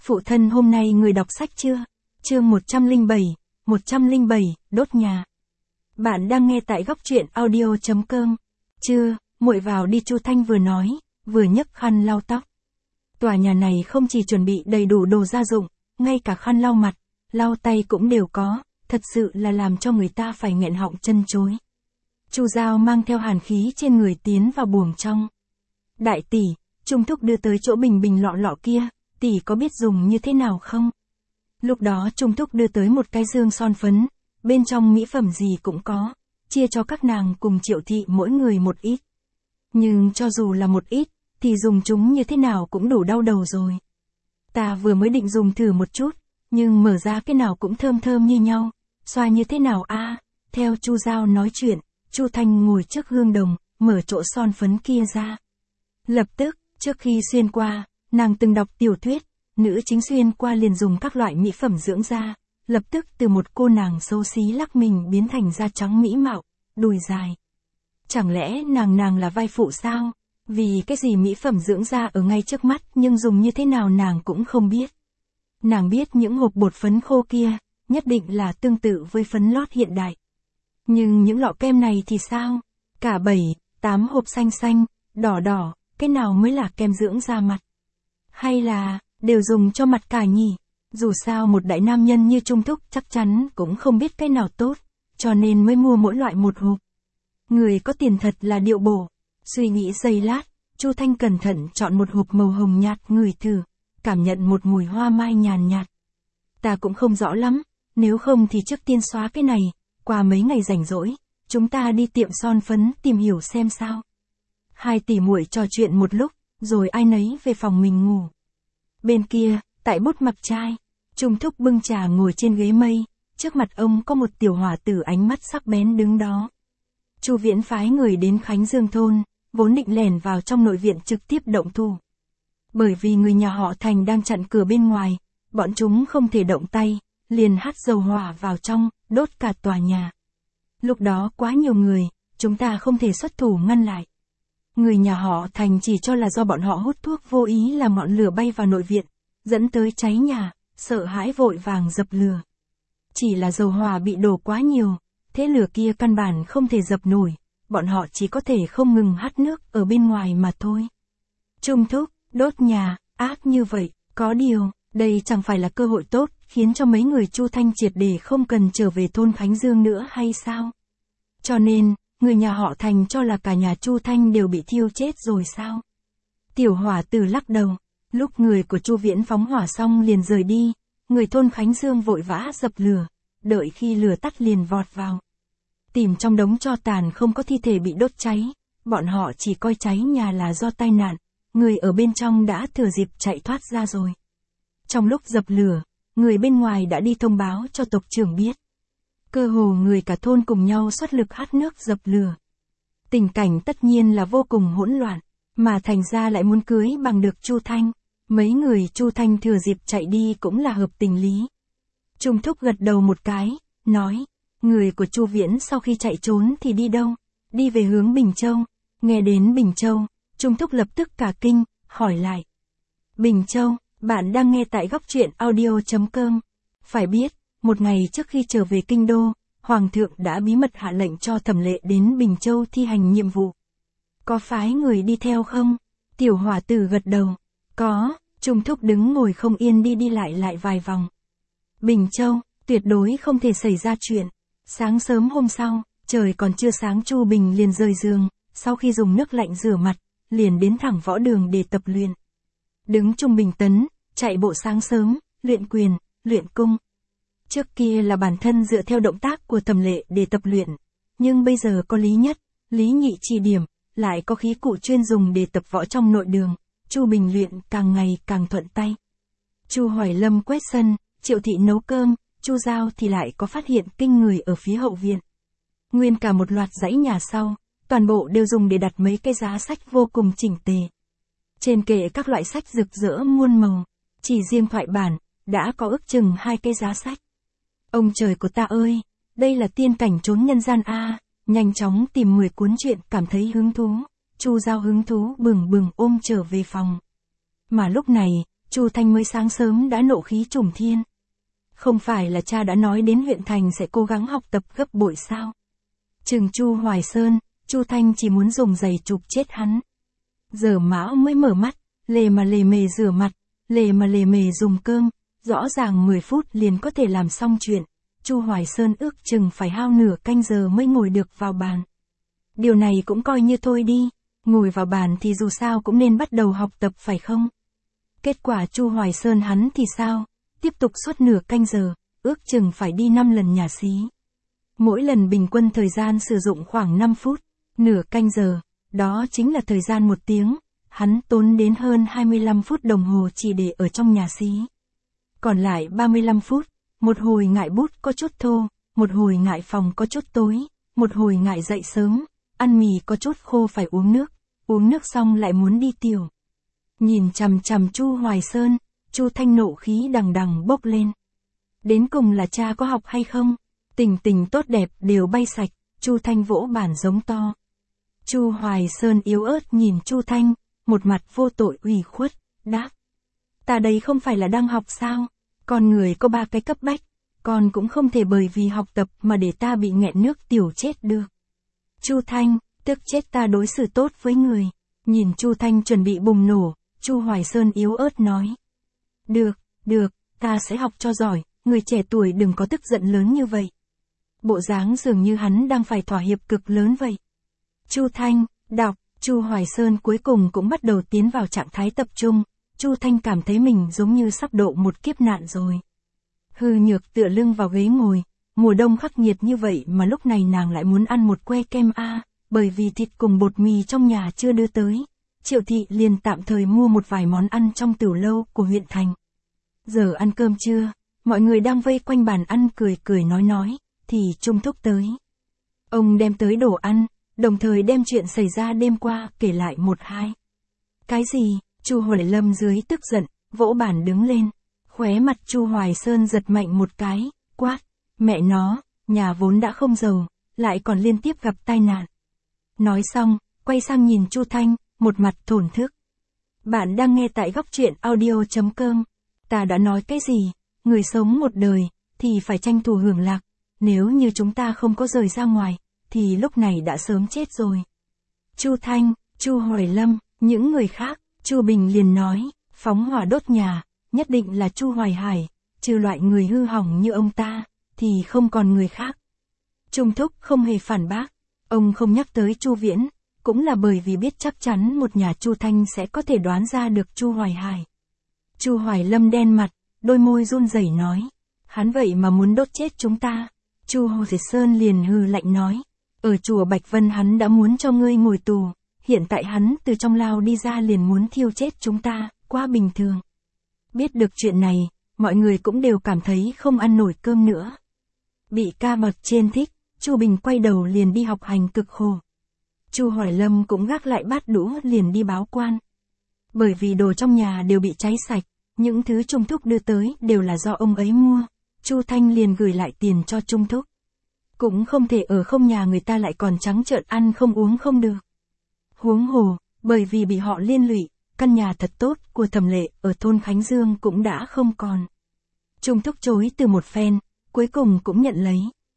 Phụ thân hôm nay người đọc sách chưa? Chương 107, đốt nhà. Bạn đang nghe tại góc truyện audio.com. Chưa, muội vào đi, Chu Thanh vừa nói, vừa nhấc khăn lau tóc. Tòa nhà này không chỉ chuẩn bị đầy đủ đồ gia dụng, ngay cả khăn lau mặt, lau tay cũng đều có, thật sự là làm cho người ta phải nghẹn họng chân chối. Chu Giao mang theo hàn khí trên người tiến vào buồng trong. Đại tỷ, Trung Thúc đưa tới chỗ bình lọ kia, tỷ có biết dùng như thế nào không? Lúc đó Trung Thúc đưa tới một cái dương son phấn, bên trong mỹ phẩm gì cũng có, chia cho các nàng cùng Triệu thị mỗi người một ít. Nhưng cho dù là một ít, thì dùng chúng như thế nào cũng đủ đau đầu rồi. Ta vừa mới định dùng thử một chút, nhưng mở ra cái nào cũng thơm như nhau, xoa như thế nào a? Theo Chu Giao nói chuyện, Chu Thanh ngồi trước gương đồng, mở chỗ son phấn kia ra. Lập tức, trước khi xuyên qua, nàng từng đọc tiểu thuyết, nữ chính xuyên qua liền dùng các loại mỹ phẩm dưỡng da, lập tức từ một cô nàng xấu xí lắc mình biến thành da trắng mỹ mạo, đùi dài. Chẳng lẽ nàng là vai phụ sao? Vì cái gì mỹ phẩm dưỡng da ở ngay trước mắt nhưng dùng như thế nào nàng cũng không biết. Nàng biết những hộp bột phấn khô kia, nhất định là tương tự với phấn lót hiện đại. Nhưng những lọ kem này thì sao? Cả 7-8 hộp xanh, đỏ, cái nào mới là kem dưỡng da mặt? Hay là, đều dùng cho mặt cả nhỉ? Dù sao một đại nam nhân như Trung Thúc chắc chắn cũng không biết cái nào tốt, cho nên mới mua mỗi loại một hộp. Người có tiền thật là điệu bổ. Suy nghĩ giây lát, Chu Thanh cẩn thận chọn một hộp màu hồng nhạt ngửi thử, cảm nhận một mùi hoa mai nhàn nhạt. Ta cũng không rõ lắm, nếu không thì trước tiên xóa cái này, qua mấy ngày rảnh rỗi, chúng ta đi tiệm son phấn tìm hiểu xem sao. Hai tỷ muội trò chuyện một lúc, rồi ai nấy về phòng mình ngủ. Bên kia, tại bút mặc trai, Trung Thúc bưng trà ngồi trên ghế mây, trước mặt ông có một tiểu hỏa tử ánh mắt sắc bén đứng đó. Chu Viễn phái người đến Khánh Dương thôn, vốn định lẻn vào trong nội viện trực tiếp động thủ. Bởi vì người nhà họ Thành đang chặn cửa bên ngoài, bọn chúng không thể động tay, liền hắt dầu hỏa vào trong, đốt cả tòa nhà. Lúc đó quá nhiều người, chúng ta không thể xuất thủ ngăn lại. Người nhà họ Thành chỉ cho là do bọn họ hút thuốc vô ý làm ngọn lửa bay vào nội viện, dẫn tới cháy nhà, sợ hãi vội vàng dập lửa. Chỉ là dầu hỏa bị đổ quá nhiều, thế lửa kia căn bản không thể dập nổi, bọn họ chỉ có thể không ngừng hắt nước ở bên ngoài mà thôi. Trung Thúc, đốt nhà, ác như vậy, có điều, đây chẳng phải là cơ hội tốt, khiến cho mấy người Chu Thanh triệt để không cần trở về thôn Khánh Dương nữa hay sao? Cho nên, người nhà họ Thành cho là cả nhà Chu Thanh đều bị thiêu chết rồi sao? Tiểu hỏa tử lắc đầu, lúc người của Chu Viễn phóng hỏa xong liền rời đi, người thôn Khánh Dương vội vã dập lửa, đợi khi lửa tắt liền vọt vào. Tìm trong đống tro tàn không có thi thể bị đốt cháy, bọn họ chỉ coi cháy nhà là do tai nạn, người ở bên trong đã thừa dịp chạy thoát ra rồi. Trong lúc dập lửa, người bên ngoài đã đi thông báo cho tộc trưởng biết. Cơ hồ người cả thôn cùng nhau xuất lực hắt nước dập lửa. Tình cảnh tất nhiên là vô cùng hỗn loạn, mà Thành gia lại muốn cưới bằng được Chu Thanh. Mấy người Chu Thanh thừa dịp chạy đi cũng là hợp tình lý. Trung Thúc gật đầu một cái, nói, người của Chu Viễn sau khi chạy trốn thì đi đâu? Đi về hướng Bình Châu. Nghe đến Bình Châu, Trung Thúc lập tức cả kinh, hỏi lại. Bình Châu, bạn đang nghe tại góc truyện audio.com. Phải biết, một ngày trước khi trở về kinh đô, Hoàng thượng đã bí mật hạ lệnh cho Thẩm Lệ đến Bình Châu thi hành nhiệm vụ. Có phái người đi theo không? Tiểu hỏa tử gật đầu. Có, Trung Thúc đứng ngồi không yên đi lại vài vòng. Bình Châu, tuyệt đối không thể xảy ra chuyện. Sáng sớm hôm sau, trời còn chưa sáng Chu Bình liền rời giường, sau khi dùng nước lạnh rửa mặt, liền đến thẳng võ đường để tập luyện. Đứng trung bình tấn, chạy bộ sáng sớm, luyện quyền, luyện cung. Trước kia là bản thân dựa theo động tác của Thẩm Lệ để tập luyện, nhưng bây giờ có Lý Nhất, Lý Nhị chỉ điểm, lại có khí cụ chuyên dùng để tập võ trong nội đường, Chu Bình luyện càng ngày càng thuận tay. Chu Hoài Lâm quét sân, Triệu thị nấu cơm, Chu Giao thì lại có phát hiện kinh người ở phía hậu viện. Nguyên cả một loạt dãy nhà sau, toàn bộ đều dùng để đặt mấy cái giá sách vô cùng chỉnh tề. Trên kệ các loại sách rực rỡ muôn màu, chỉ riêng thoại bản, đã có ước chừng 2 cái giá sách. Ông trời của ta ơi, đây là tiên cảnh trốn nhân gian a, nhanh chóng tìm 10 cuốn truyện cảm thấy hứng thú, Chu Giao hứng thú bừng ôm trở về phòng. Mà lúc này, Chu Thanh mới sáng sớm đã nộ khí trùng thiên. Không phải là cha đã nói đến huyện thành sẽ cố gắng học tập gấp bội sao? Chừng Chu Hoài Sơn, Chu Thanh chỉ muốn dùng giày chụp chết hắn. Giờ Mão mới mở mắt, lề mà lề mề rửa mặt, lề mà lề mề dùng cơm, rõ ràng 10 phút liền có thể làm xong chuyện. Chu Hoài Sơn ước chừng phải hao nửa canh giờ mới ngồi được vào bàn. Điều này cũng coi như thôi đi, ngồi vào bàn thì dù sao cũng nên bắt đầu học tập phải không? Kết quả Chu Hoài Sơn hắn thì sao? Tiếp tục suốt nửa canh giờ, ước chừng phải đi 5 lần nhà xí. Mỗi lần bình quân thời gian sử dụng khoảng 5 phút, nửa canh giờ, đó chính là thời gian 1 tiếng, hắn tốn đến hơn 25 phút đồng hồ chỉ để ở trong nhà xí. Còn lại 35 phút, một hồi ngại bút có chút thô, một hồi ngại phòng có chút tối, một hồi ngại dậy sớm, ăn mì có chút khô phải uống nước xong lại muốn đi tiểu. Nhìn chằm chằm Chu Hoài Sơn, Chu Thanh nộ khí đằng đằng bốc lên. Đến cùng là cha có học hay không? Tình tình tốt đẹp đều bay sạch, Chu Thanh vỗ bàn giống to. Chu Hoài Sơn yếu ớt nhìn Chu Thanh, một mặt vô tội ủy khuất, đáp. Ta đây không phải là đang học sao? Con người có 3 cái cấp bách, con cũng không thể bởi vì học tập mà để ta bị nghẹn nước tiểu chết được. Chu Thanh, tức chết ta đối xử tốt với người. Nhìn Chu Thanh chuẩn bị bùng nổ, Chu Hoài Sơn yếu ớt nói. Được, ta sẽ học cho giỏi, người trẻ tuổi đừng có tức giận lớn như vậy. Bộ dáng dường như hắn đang phải thỏa hiệp cực lớn vậy. Chu Thanh, đọc, Chu Hoài Sơn cuối cùng cũng bắt đầu tiến vào trạng thái tập trung. Chu Thanh cảm thấy mình giống như sắp độ một kiếp nạn rồi. Hư nhược tựa lưng vào ghế ngồi, mùa đông khắc nghiệt như vậy mà lúc này nàng lại muốn ăn một que kem bởi vì thịt cùng bột mì trong nhà chưa đưa tới. Triệu thị liền tạm thời mua một vài món ăn trong tửu lâu của huyện thành. Giờ ăn cơm trưa, mọi người đang vây quanh bàn ăn cười nói, thì Trung Thúc tới. Ông đem tới đồ ăn, đồng thời đem chuyện xảy ra đêm qua kể lại 1-2. Cái gì? Chu Hoài Lâm dưới tức giận, vỗ bàn đứng lên. Khóe mặt Chu Hoài Sơn giật mạnh một cái, quát, mẹ nó, nhà vốn đã không giàu, lại còn liên tiếp gặp tai nạn. Nói xong, quay sang nhìn Chu Thanh, một mặt thổn thức. Bạn đang nghe tại góc truyện audio.com. Ta đã nói cái gì? Người sống một đời, thì phải tranh thủ hưởng lạc. Nếu như chúng ta không có rời ra ngoài, thì lúc này đã sớm chết rồi. Chu Thanh, Chu Hoài Lâm, những người khác, Chu Bình liền nói, phóng hỏa đốt nhà, nhất định là Chu Hoài Hải, trừ loại người hư hỏng như ông ta, thì không còn người khác. Trung Thúc không hề phản bác, ông không nhắc tới Chu Viễn, cũng là bởi vì biết chắc chắn một nhà Chu Thanh sẽ có thể đoán ra được Chu Hoài Hải. Chu Hoài Lâm đen mặt, đôi môi run rẩy nói, hắn vậy mà muốn đốt chết chúng ta. Chu Hoài Sơn liền hừ lạnh nói, ở chùa Bạch Vân hắn đã muốn cho ngươi ngồi tù, hiện tại hắn từ trong lao đi ra liền muốn thiêu chết chúng ta, quá bình thường. Biết được chuyện này, mọi người cũng đều cảm thấy không ăn nổi cơm nữa. Bị ca bậc trên thích, Chu Bình quay đầu liền đi học hành cực khổ. Chu Hoài Lâm cũng gác lại bát đũa liền đi báo quan. Bởi vì đồ trong nhà đều bị cháy sạch, những thứ Trung Thúc đưa tới đều là do ông ấy mua. Chu Thanh liền gửi lại tiền cho Trung Thúc. Cũng không thể ở không nhà người ta lại còn trắng trợn ăn không uống không được. Huống hồ, bởi vì bị họ liên lụy, căn nhà thật tốt của Thẩm Lệ ở thôn Khánh Dương cũng đã không còn. Trung Thúc chối từ một phen, cuối cùng cũng nhận lấy.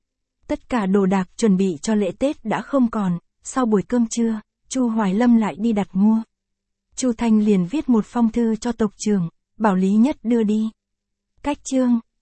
Tất cả đồ đạc chuẩn bị cho lễ Tết đã không còn, sau buổi cơm trưa, Chu Hoài Lâm lại đi đặt mua. Chu Thanh liền viết một phong thư cho tộc trưởng, bảo Lý Nhất đưa đi. Cách chương